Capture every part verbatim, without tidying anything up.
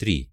три.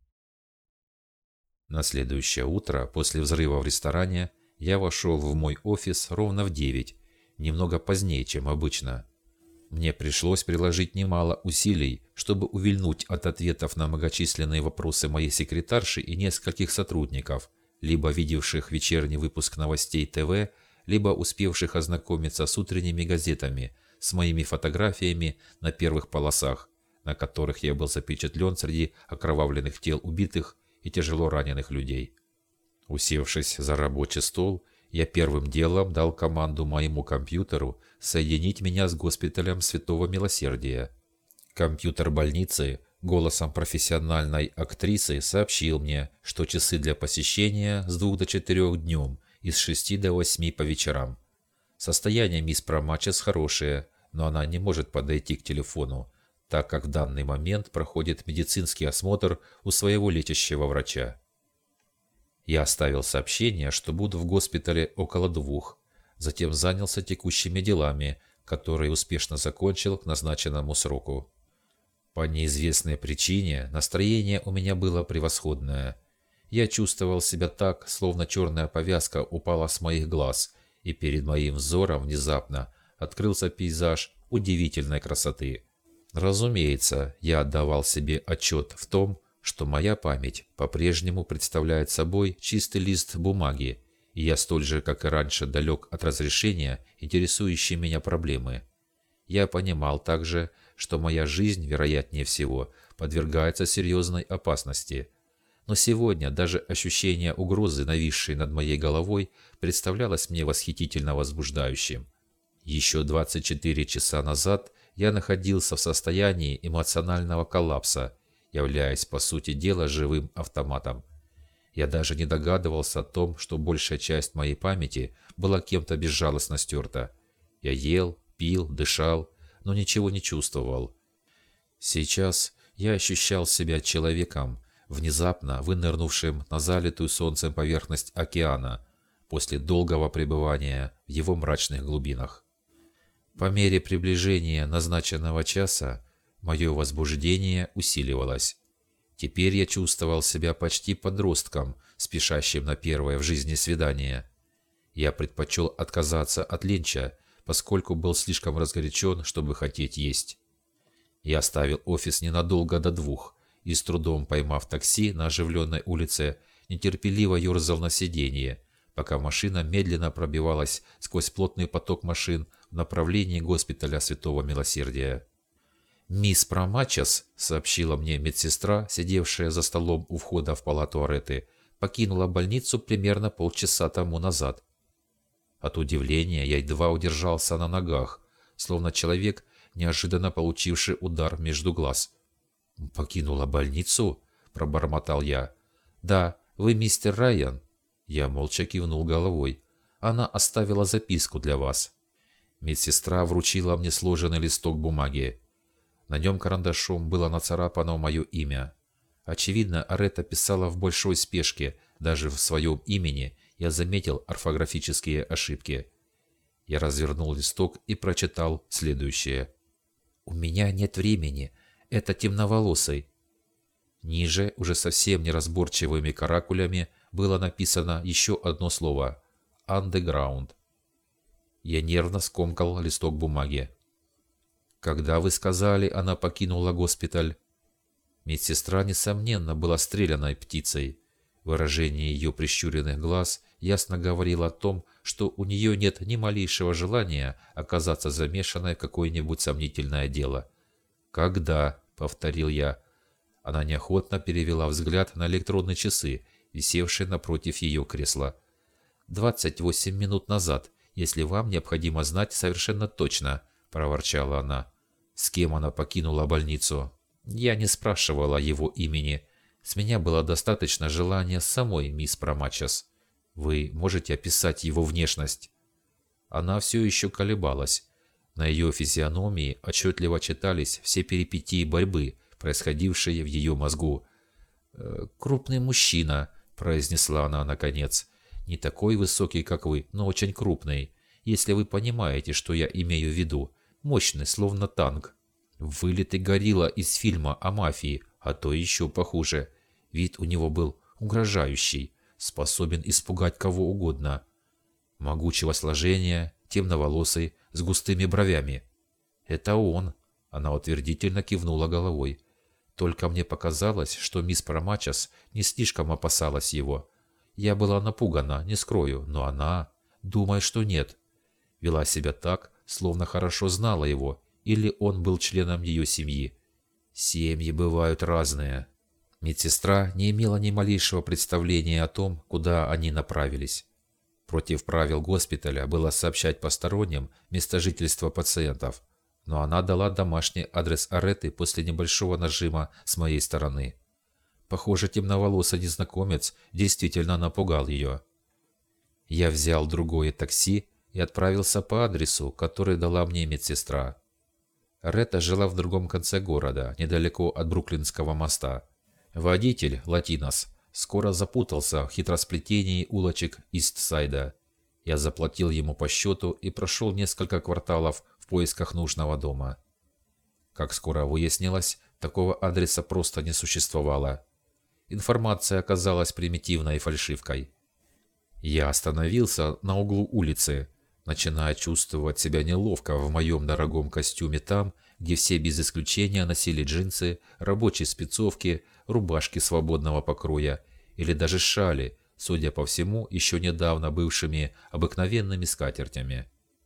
На следующее утро, после взрыва в ресторане, я вошел в мой офис ровно в девять, немного позднее, чем обычно. Мне пришлось приложить немало усилий, чтобы увильнуть от ответов на многочисленные вопросы моей секретарши и нескольких сотрудников, либо видевших вечерний выпуск новостей ТВ, либо успевших ознакомиться с утренними газетами, с моими фотографиями на первых полосах, на которых я был запечатлен среди окровавленных тел убитых и тяжело раненых людей. Усевшись за рабочий стол, я первым делом дал команду моему компьютеру соединить меня с госпиталем Святого Милосердия. Компьютер больницы голосом профессиональной актрисы сообщил мне, что часы для посещения с двух до четырёх днем и с шести до восьми по вечерам. Состояние мисс Промачес хорошее, но она не может подойти к телефону, так как в данный момент проходит медицинский осмотр у своего лечащего врача. Я оставил сообщение, что буду в госпитале около двух, затем занялся текущими делами, которые успешно закончил к назначенному сроку. По неизвестной причине настроение у меня было превосходное. Я чувствовал себя так, словно черная повязка упала с моих глаз, и перед моим взором внезапно открылся пейзаж удивительной красоты. Разумеется, я отдавал себе отчет в том, что моя память по-прежнему представляет собой чистый лист бумаги, и я столь же, как и раньше, далек от разрешения интересующей меня проблемы. Я понимал также, что моя жизнь, вероятнее всего, подвергается серьезной опасности. Но сегодня даже ощущение угрозы, нависшей над моей головой, представлялось мне восхитительно возбуждающим. Еще двадцать четыре часа назад я находился в состоянии эмоционального коллапса, являясь, по сути дела, живым автоматом. Я даже не догадывался о том, что большая часть моей памяти была кем-то безжалостно стерта. Я ел, пил, дышал, но ничего не чувствовал. Сейчас я ощущал себя человеком, внезапно вынырнувшим на залитую солнцем поверхность океана после долгого пребывания в его мрачных глубинах. По мере приближения назначенного часа мое возбуждение усиливалось. Теперь я чувствовал себя почти подростком, спешащим на первое в жизни свидание. Я предпочел отказаться от ленча, поскольку был слишком разгорячен, чтобы хотеть есть. Я оставил офис ненадолго до двух и, с трудом поймав такси на оживленной улице, нетерпеливо ерзал на сиденье, пока машина медленно пробивалась сквозь плотный поток машин в направлении госпиталя Святого Милосердия. «Мисс Промачес», — сообщила мне медсестра, сидевшая за столом у входа в палату Ареты, покинула больницу примерно полчаса тому назад. От удивления я едва удержался на ногах, словно человек, неожиданно получивший удар между глаз. «Покинула больницу?» — пробормотал я. «Да, вы мистер Райан?» Я молча кивнул головой. «Она оставила записку для вас». Медсестра вручила мне сложенный листок бумаги. На нем карандашом было нацарапано мое имя. Очевидно, Арета писала в большой спешке, даже в своем имени я заметил орфографические ошибки. Я развернул листок и прочитал следующее. «У меня нет времени. Это темноволосый». Ниже, уже совсем неразборчивыми каракулями, было написано еще одно слово «Underground». Я нервно скомкал листок бумаги. «Когда вы сказали, она покинула госпиталь?» Медсестра, несомненно, была стрелянной птицей. Выражение ее прищуренных глаз ясно говорило о том, что у нее нет ни малейшего желания оказаться замешанной в какое-нибудь сомнительное дело. «Когда?» — повторил я. Она неохотно перевела взгляд на электронные часы, висевшие напротив ее кресла. «Двадцать восемь минут назад, если вам необходимо знать совершенно точно», — проворчала она. «С кем она покинула больницу?» Я не спрашивала его имени. С меня было достаточно желания самой мисс Промачес. Вы можете описать его внешность?» Она все еще колебалась. На ее физиономии отчетливо читались все перипетии борьбы, происходившие в ее мозгу. «Э, «Крупный мужчина», — произнесла она наконец. «Не такой высокий, как вы, но очень крупный. Если вы понимаете, что я имею в виду. Мощный, словно танк. Вылитый горилла из фильма о мафии, а то еще похуже. Вид у него был угрожающий, способен испугать кого угодно. Могучего сложения, темноволосый, с густыми бровями. «Это он!» — она утвердительно кивнула головой. Только мне показалось, что мисс Промачас не слишком опасалась его. Я была напугана, не скрою, но она, думая, что нет, вела себя так, словно хорошо знала его, или он был членом ее семьи. Семьи бывают разные. Медсестра не имела ни малейшего представления о том, куда они направились. Против правил госпиталя было сообщать посторонним место жительства пациентов, но она дала домашний адрес Ареты после небольшого нажима с моей стороны. Похоже, темноволосый незнакомец действительно напугал ее. Я взял другое такси и отправился по адресу, который дала мне медсестра. Арета жила в другом конце города, недалеко от Бруклинского моста. Водитель, латинос, скоро запутался в хитросплетении улочек Ист-Сайда. Я заплатил ему по счету и прошел несколько кварталов в поисках нужного дома. Как скоро выяснилось, такого адреса просто не существовало. Информация оказалась примитивной фальшивкой. Я остановился на углу улицы, начиная чувствовать себя неловко в моем дорогом костюме там, где все без исключения носили джинсы, рабочие спецовки, рубашки свободного покроя или даже шали, судя по всему, еще недавно бывшими обыкновенными скатертями.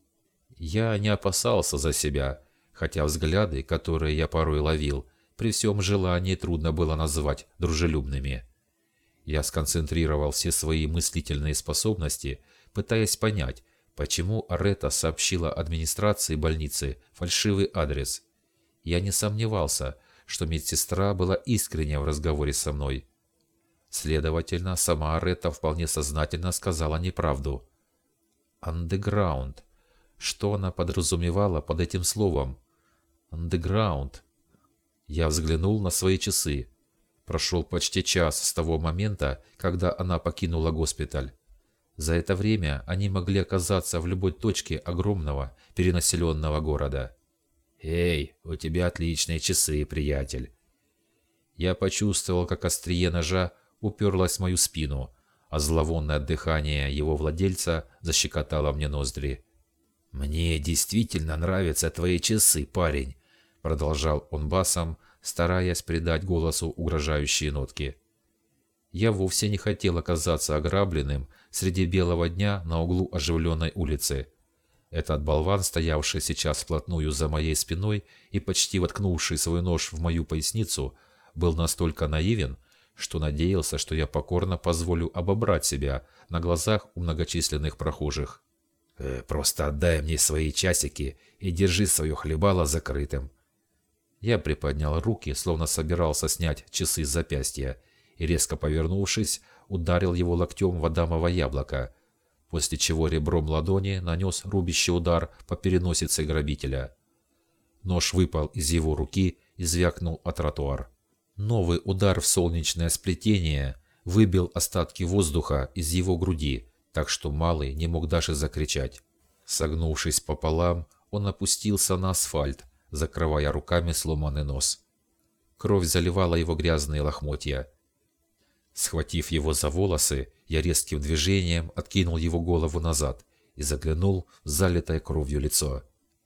Я не опасался за себя, хотя взгляды, которые я порой ловил, при всем желании трудно было назвать дружелюбными. Я сконцентрировал все свои мыслительные способности, пытаясь понять, почему Арета сообщила администрации больницы фальшивый адрес. Я не сомневался, что медсестра была искренне в разговоре со мной. Следовательно, сама Арета вполне сознательно сказала неправду. «Андеграунд». Что она подразумевала под этим словом? «Андеграунд». Я взглянул на свои часы. Прошел почти час с того момента, когда она покинула госпиталь. За это время они могли оказаться в любой точке огромного перенаселенного города. «Эй, у тебя отличные часы, приятель!» Я почувствовал, как острие ножа уперлось в мою спину, а зловонное дыхание его владельца защекотало мне ноздри. «Мне действительно нравятся твои часы, парень!» — продолжал он басом, стараясь придать голосу угрожающие нотки. Я вовсе не хотел оказаться ограбленным среди белого дня на углу оживленной улицы. Этот болван, стоявший сейчас вплотную за моей спиной и почти воткнувший свой нож в мою поясницу, был настолько наивен, что надеялся, что я покорно позволю обобрать себя на глазах у многочисленных прохожих. «Э, «Просто отдай мне свои часики и держи свое хлебало закрытым». Я приподнял руки, словно собирался снять часы с запястья, и, резко повернувшись, ударил его локтем в адамово яблоко, после чего ребром ладони нанес рубящий удар по переносице грабителя. Нож выпал из его руки и звякнул о тротуар. Новый удар в солнечное сплетение выбил остатки воздуха из его груди, так что малый не мог даже закричать. Согнувшись пополам, он опустился на асфальт, закрывая руками сломанный нос. Кровь заливала его грязные лохмотья. Схватив его за волосы, я резким движением откинул его голову назад и заглянул в залитое кровью лицо.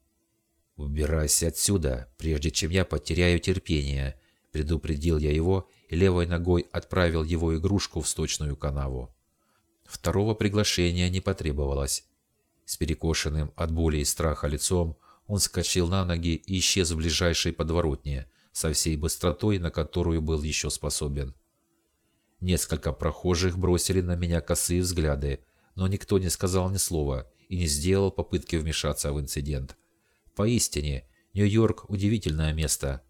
«Убирайся отсюда, прежде чем я потеряю терпение», — предупредил я его и левой ногой отправил его игрушку в сточную канаву. Второго приглашения не потребовалось. С перекошенным от боли и страха лицом он вскочил на ноги и исчез в ближайшей подворотне со всей быстротой, на которую был еще способен. Несколько прохожих бросили на меня косые взгляды, но никто не сказал ни слова и не сделал попытки вмешаться в инцидент. Поистине, Нью-Йорк – удивительное место.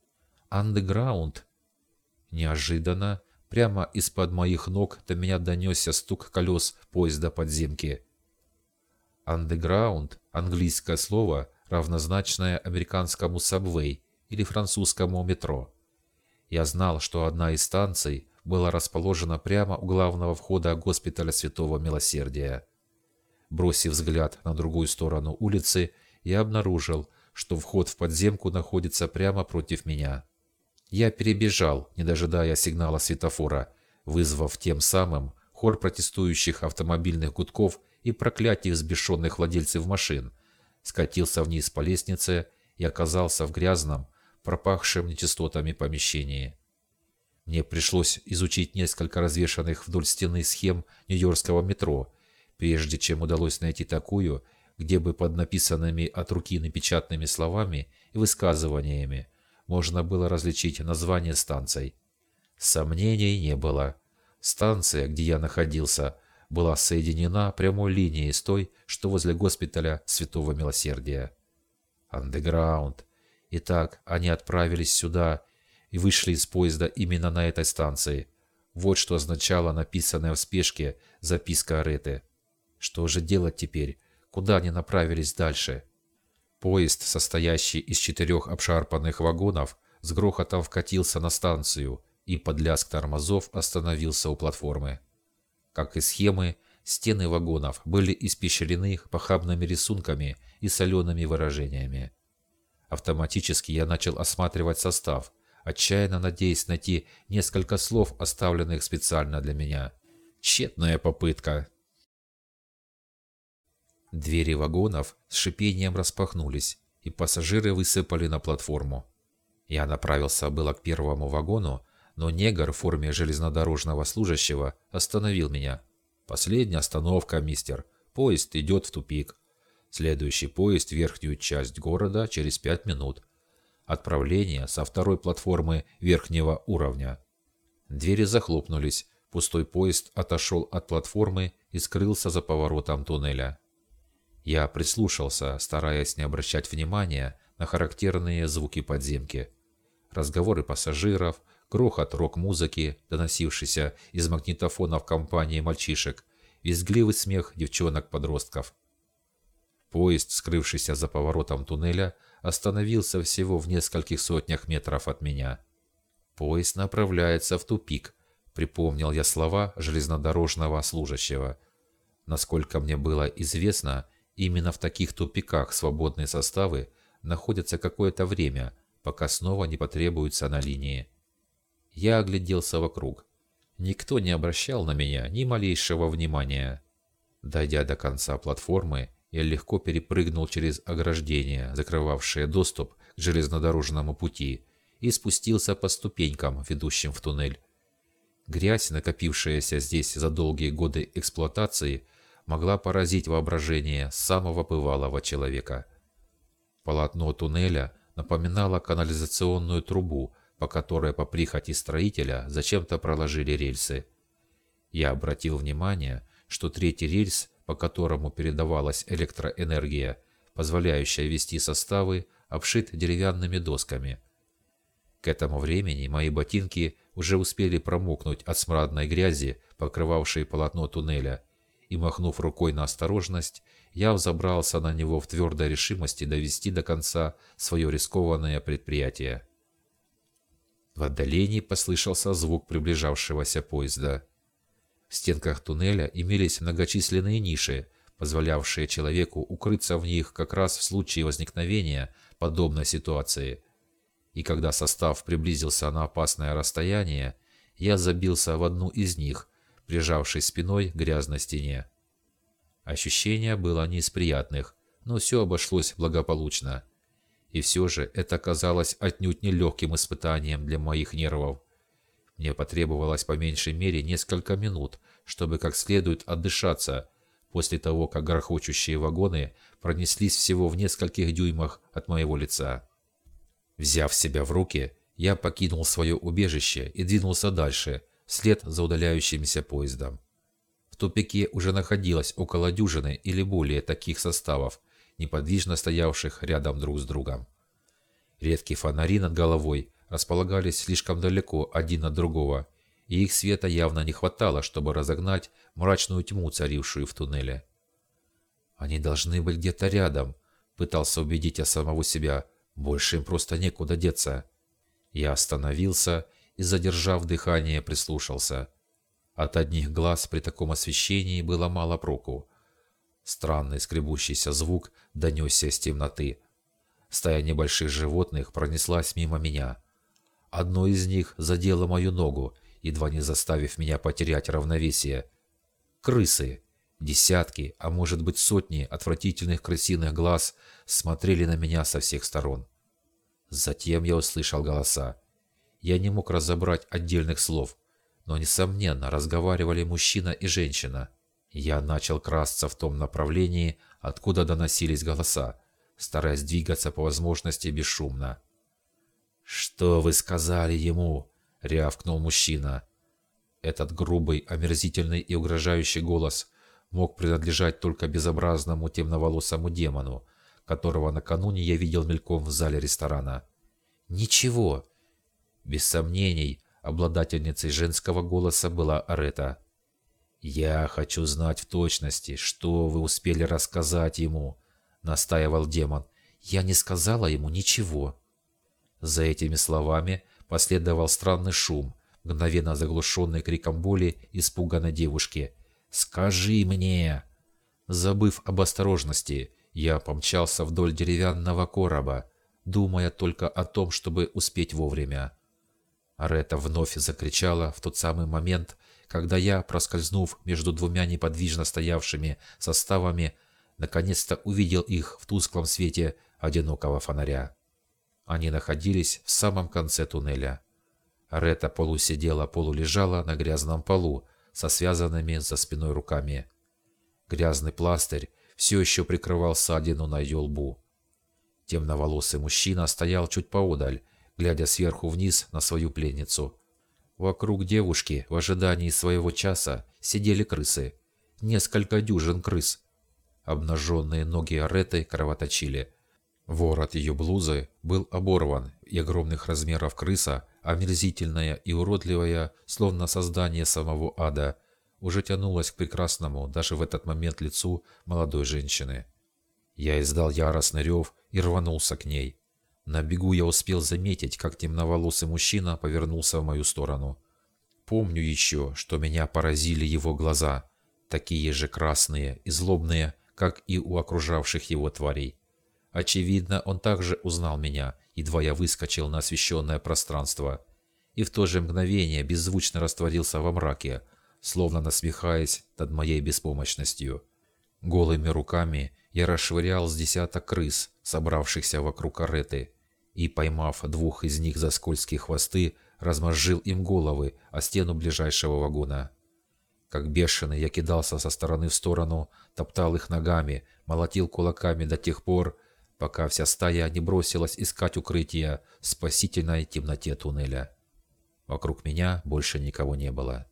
Андеграунд. Неожиданно, прямо из-под моих ног до меня донесся стук колес поезда подземки. Андеграунд – английское слово, равнозначное американскому «сабвей» или французскому «метро». Я знал, что одна из станций была расположена прямо у главного входа госпиталя Святого Милосердия. Бросив взгляд на другую сторону улицы, я обнаружил, что вход в подземку находится прямо против меня. Я перебежал, не дожидая сигнала светофора, вызвав тем самым хор протестующих автомобильных гудков и проклятий взбешенных владельцев машин, скатился вниз по лестнице и оказался в грязном, пропахшем нечистотами помещении. Мне пришлось изучить несколько развешанных вдоль стены схем нью-йоркского метро, прежде чем удалось найти такую, где бы под написанными от руки напечатанными словами и высказываниями можно было различить название станций. Сомнений не было. Станция, где я находился, была соединена прямой линией с той, что возле госпиталя Святого Милосердия. Андеграунд. Итак, они отправились сюда и вышли из поезда именно на этой станции. Вот что означала написанная в спешке записка Ареты. Что же делать теперь? Куда они направились дальше? Поезд, состоящий из четырех обшарпанных вагонов, с грохотом вкатился на станцию и под лязг тормозов остановился у платформы. Как и схемы, стены вагонов были испещрены похабными рисунками и солеными выражениями. Автоматически я начал осматривать состав, отчаянно надеясь найти несколько слов, оставленных специально для меня. Тщетная попытка. Двери вагонов с шипением распахнулись, и пассажиры высыпали на платформу. Я направился было к первому вагону, но негр в форме железнодорожного служащего остановил меня. «Последняя остановка, мистер. Поезд идет в тупик. Следующий поезд в верхнюю часть города через пять минут. Отправление со второй платформы верхнего уровня». Двери захлопнулись, пустой поезд отошел от платформы и скрылся за поворотом туннеля. Я прислушался, стараясь не обращать внимания на характерные звуки подземки. Разговоры пассажиров, грохот рок-музыки, доносившийся из магнитофонов компании мальчишек, визгливый смех девчонок-подростков. Поезд, скрывшийся за поворотом туннеля, остановился всего в нескольких сотнях метров от меня. «Поезд направляется в тупик», — припомнил я слова железнодорожного служащего. Насколько мне было известно, именно в таких тупиках свободные составы находятся какое-то время, пока снова не потребуются на линии. Я огляделся вокруг. Никто не обращал на меня ни малейшего внимания. Дойдя до конца платформы, я легко перепрыгнул через ограждение, закрывавшее доступ к железнодорожному пути, и спустился по ступенькам, ведущим в туннель. Грязь, накопившаяся здесь за долгие годы эксплуатации, могла поразить воображение самого бывалого человека. Полотно туннеля напоминало канализационную трубу, по которой по прихоти строителя зачем-то проложили рельсы. Я обратил внимание, что третий рельс, по которому передавалась электроэнергия, позволяющая вести составы, обшит деревянными досками. К этому времени мои ботинки уже успели промокнуть от смрадной грязи, покрывавшей полотно туннеля, и, махнув рукой на осторожность, я взобрался на него в твердой решимости довести до конца свое рискованное предприятие. В отдалении послышался звук приближавшегося поезда. В стенках туннеля имелись многочисленные ниши, позволявшие человеку укрыться в них как раз в случае возникновения подобной ситуации. И когда состав приблизился на опасное расстояние, я забился в одну из них, прижавшись спиной к грязной стене. Ощущение было не из приятных, но все обошлось благополучно. И все же это казалось отнюдь не легким испытанием для моих нервов. Мне потребовалось по меньшей мере несколько минут, чтобы как следует отдышаться, после того, как грохочущие вагоны пронеслись всего в нескольких дюймах от моего лица. Взяв себя в руки, я покинул свое убежище и двинулся дальше, вслед за удаляющимся поездом. В тупике уже находилось около дюжины или более таких составов, неподвижно стоявших рядом друг с другом. Редкие фонари над головой располагались слишком далеко один от другого, и их света явно не хватало, чтобы разогнать мрачную тьму, царившую в туннеле. «Они должны быть где-то рядом», — пытался убедить я самого себя, — «больше им просто некуда деться». Я остановился и, задержав дыхание, прислушался. От одних глаз при таком освещении было мало проку. Странный скребущийся звук донесся из темноты. Стая небольших животных пронеслась мимо меня. Одно из них задело мою ногу, едва не заставив меня потерять равновесие. Крысы, десятки, а может быть сотни отвратительных крысиных глаз смотрели на меня со всех сторон. Затем я услышал голоса. Я не мог разобрать отдельных слов, но, несомненно, разговаривали мужчина и женщина. Я начал красться в том направлении, откуда доносились голоса, стараясь двигаться по возможности бесшумно. «Что вы сказали ему?» — рявкнул мужчина. Этот грубый, омерзительный и угрожающий голос мог принадлежать только безобразному темноволосому демону, которого накануне я видел мельком в зале ресторана. «Ничего!» Без сомнений, обладательницей женского голоса была Арета. «Я хочу знать в точности, что вы успели рассказать ему», — настаивал демон. «Я не сказала ему ничего». За этими словами последовал странный шум, мгновенно заглушенный криком боли испуганной девушки. «Скажи мне!» Забыв об осторожности, я помчался вдоль деревянного короба, думая только о том, чтобы успеть вовремя. Арета вновь закричала в тот самый момент, когда я, проскользнув между двумя неподвижно стоявшими составами, наконец-то увидел их в тусклом свете одинокого фонаря. Они находились в самом конце туннеля. Арета полусидела, полулежала на грязном полу со связанными за спиной руками. Грязный пластырь все еще прикрывал ссадину на ее лбу. Темноволосый мужчина стоял чуть поодаль, глядя сверху вниз на свою пленницу. Вокруг девушки в ожидании своего часа сидели крысы. Несколько дюжин крыс. Обнаженные ноги Ареты кровоточили. Ворот ее блузы был оборван, и огромных размеров крыса, омерзительная и уродливая, словно создание самого ада, уже тянулась к прекрасному даже в этот момент лицу молодой женщины. Я издал яростный рев и рванулся к ней. На бегу я успел заметить, как темноволосый мужчина повернулся в мою сторону. Помню еще, что меня поразили его глаза, такие же красные и злобные, как и у окружавших его тварей. Очевидно, он также узнал меня, едва я выскочил на освещенное пространство, и в то же мгновение беззвучно растворился во мраке, словно насмехаясь над моей беспомощностью. Голыми руками я расшвырял с десяток крыс, собравшихся вокруг Ареты, и, поймав двух из них за скользкие хвосты, размозжил им головы о стену ближайшего вагона. Как бешеный я кидался со стороны в сторону, топтал их ногами, молотил кулаками до тех пор, пока вся стая не бросилась искать укрытия в спасительной темноте туннеля. Вокруг меня больше никого не было.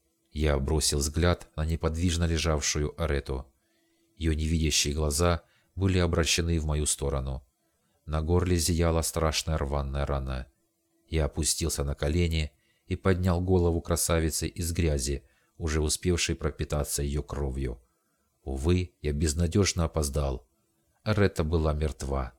Я бросил взгляд на неподвижно лежавшую Арету. Ее невидящие глаза были обращены в мою сторону. На горле зияла страшная рваная рана. Я опустился на колени и поднял голову красавицы из грязи, уже успевшей пропитаться ее кровью. Увы, я безнадежно опоздал. Арета была мертва.